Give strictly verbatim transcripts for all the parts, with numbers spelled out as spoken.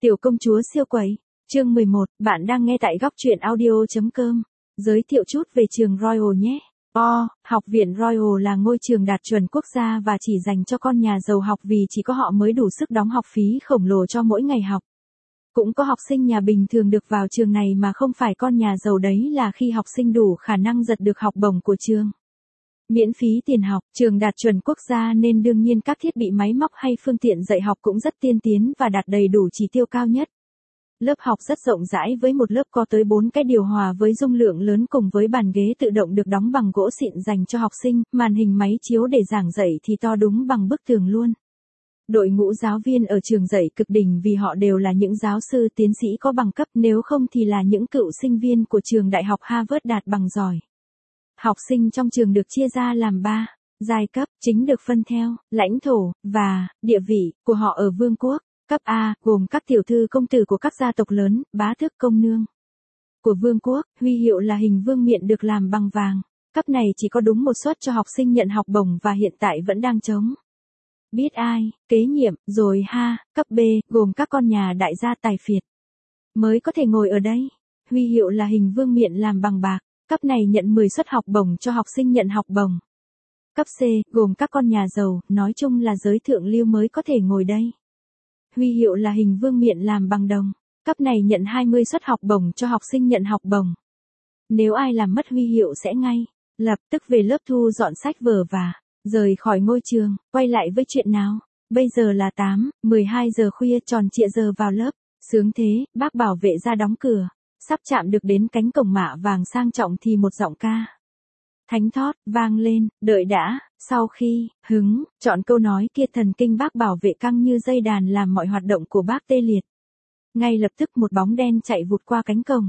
Tiểu công chúa siêu quẩy. Chương mười một, bạn đang nghe tại góc truyện audio.com. Giới thiệu chút về trường Royal nhé. O, Học viện Royal là ngôi trường đạt chuẩn quốc gia và chỉ dành cho con nhà giàu học vì chỉ có họ mới đủ sức đóng học phí khổng lồ cho mỗi ngày học. Cũng có học sinh nhà bình thường được vào trường này mà không phải con nhà giàu, đấy là khi học sinh đủ khả năng giật được học bổng của trường. Miễn phí tiền học, trường đạt chuẩn quốc gia nên đương nhiên các thiết bị máy móc hay phương tiện dạy học cũng rất tiên tiến và đạt đầy đủ chỉ tiêu cao nhất. Lớp học rất rộng rãi với một lớp có tới bốn cái điều hòa với dung lượng lớn cùng với bàn ghế tự động được đóng bằng gỗ xịn dành cho học sinh, màn hình máy chiếu để giảng dạy thì to đúng bằng bức tường luôn. Đội ngũ giáo viên ở trường dạy cực đỉnh vì họ đều là những giáo sư tiến sĩ có bằng cấp, nếu không thì là những cựu sinh viên của trường đại học Harvard đạt bằng giỏi. Học sinh trong trường được chia ra làm ba giai cấp, chính được phân theo lãnh thổ và địa vị của họ ở vương quốc. Cấp A, gồm các tiểu thư công tử của các gia tộc lớn, bá tước công nương của vương quốc, huy hiệu là hình vương miện được làm bằng vàng. Cấp này chỉ có đúng một suất cho học sinh nhận học bổng và hiện tại vẫn đang trống. Biết ai, kế nhiệm, rồi ha. Cấp B, gồm các con nhà đại gia tài phiệt mới có thể ngồi ở đây. Huy hiệu là hình vương miện làm bằng bạc. Cấp này nhận mười suất học bổng cho học sinh nhận học bổng. Cấp C, gồm các con nhà giàu, nói chung là giới thượng lưu mới có thể ngồi đây. Huy hiệu là hình vương miện làm bằng đồng. Cấp này nhận hai mươi suất học bổng cho học sinh nhận học bổng. Nếu ai làm mất huy hiệu sẽ ngay lập tức về lớp thu dọn sách vở và rời khỏi ngôi trường. Quay lại với chuyện nào. Bây giờ là tám, mười hai giờ khuya, tròn trịa giờ vào lớp. Sướng thế, bác bảo vệ ra đóng cửa. Sắp chạm được đến cánh cổng mạ vàng sang trọng thì một giọng ca thánh thót vang lên. Đợi đã. Sau khi hứng chọn câu nói kia, thần kinh bác bảo vệ căng như dây đàn làm mọi hoạt động của bác tê liệt. Ngay lập tức một bóng đen chạy vụt qua cánh cổng.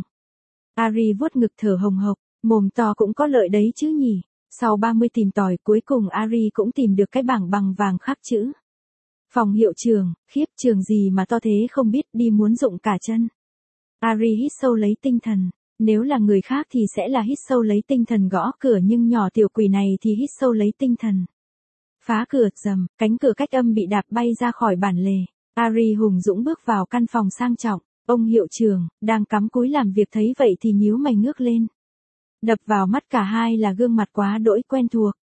Ari vuốt ngực thở hồng hộc, mồm to cũng có lợi đấy chứ nhỉ. Sau ba mươi tìm tòi cuối cùng Ari cũng tìm được cái bảng bằng vàng khắc chữ phòng hiệu trường. Khiếp, trường gì mà to thế không biết, đi muốn rụng cả chân. Ari hít sâu lấy tinh thần. Nếu là người khác thì sẽ là hít sâu lấy tinh thần gõ cửa, nhưng nhỏ tiểu quỷ này thì hít sâu lấy tinh thần phá cửa. Rầm, cánh cửa cách âm bị đạp bay ra khỏi bản lề. Ari hùng dũng bước vào căn phòng sang trọng. Ông hiệu trưởng đang cắm cúi làm việc thấy vậy thì nhíu mày ngước lên. Đập vào mắt cả hai là gương mặt quá đỗi quen thuộc.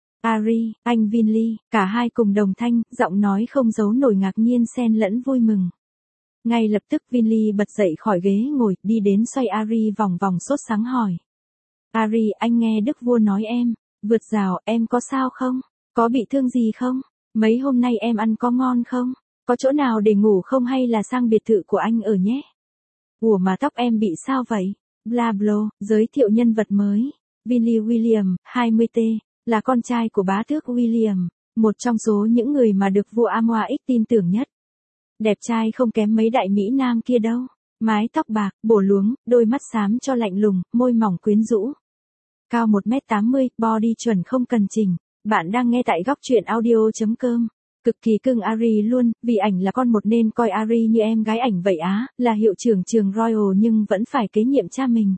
Ari, anh Vinly, cả hai cùng đồng thanh, giọng nói không giấu nổi ngạc nhiên xen lẫn vui mừng. Ngay lập tức Vinly bật dậy khỏi ghế ngồi, đi đến xoay Ari vòng vòng sốt sắng hỏi. Ari, anh nghe Đức Vua nói em vượt rào, em có sao không? Có bị thương gì không? Mấy hôm nay em ăn có ngon không? Có chỗ nào để ngủ không hay là sang biệt thự của anh ở nhé? Ủa mà tóc em bị sao vậy? Bla blo, giới thiệu nhân vật mới. Vinly William, hai mươi tuổi, là con trai của bá tước William, một trong số những người mà được vua Amoaix tin tưởng nhất. Đẹp trai không kém mấy đại Mỹ Nam kia đâu. Mái tóc bạc, bổ luống, đôi mắt xám cho lạnh lùng, môi mỏng quyến rũ. Cao một mét tám mươi, body chuẩn không cần chỉnh. Bạn đang nghe tại góc truyện audio.com. Cực kỳ cưng Ari luôn, vì ảnh là con một nên coi Ari như em gái ảnh vậy á, là hiệu trưởng trường Royal nhưng vẫn phải kế nhiệm cha mình.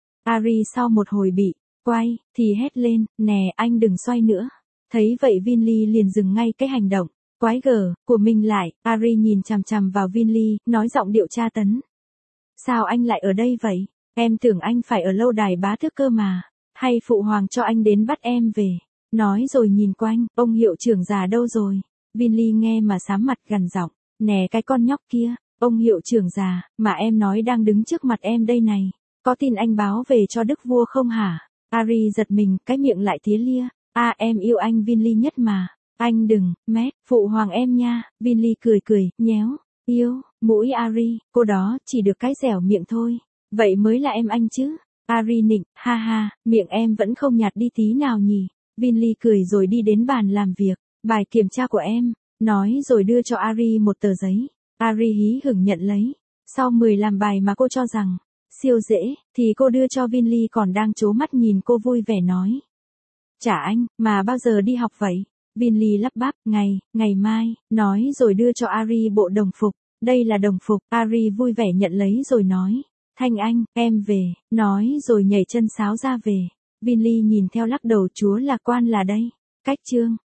Ari sau một hồi bị quay, thì hét lên, nè anh đừng xoay nữa. Thấy vậy Vinly liền dừng ngay cái hành động quái gở của mình lại. Ari nhìn chằm chằm vào Vinly, nói giọng điệu tra tấn. Sao anh lại ở đây vậy? Em tưởng anh phải ở lâu đài bá tước cơ mà. Hay phụ hoàng cho anh đến bắt em về? Nói rồi nhìn quanh, ông hiệu trưởng già đâu rồi? Vinly nghe mà xám mặt gằn giọng. Nè cái con nhóc kia, ông hiệu trưởng già, mà em nói đang đứng trước mặt em đây này. Có tin anh báo về cho đức vua không hả? Ari giật mình, cái miệng lại tía lia. À em yêu anh Vinly nhất mà. Anh đừng, mét, phụ hoàng em nha. Vinly cười cười, nhéo, yêu, mũi Ari, cô đó chỉ được cái dẻo miệng thôi. Vậy mới là em anh chứ. Ari nịnh, ha ha, miệng em vẫn không nhạt đi tí nào nhỉ. Vinly cười rồi đi đến bàn làm việc. Bài kiểm tra của em, nói rồi đưa cho Ari một tờ giấy. Ari hí hửng nhận lấy. Sau mười làm bài mà cô cho rằng siêu dễ, thì cô đưa cho Vinly còn đang trố mắt nhìn cô vui vẻ nói. Chả anh, mà bao giờ đi học vậy? Vinly lắp bắp, ngày, ngày mai, nói rồi đưa cho Ari bộ đồng phục. Đây là đồng phục. Ari vui vẻ nhận lấy rồi nói. Thanh anh, em về, nói rồi nhảy chân sáo ra về. Vinly nhìn theo lắc đầu, chúa là quan là đây. Cách chương.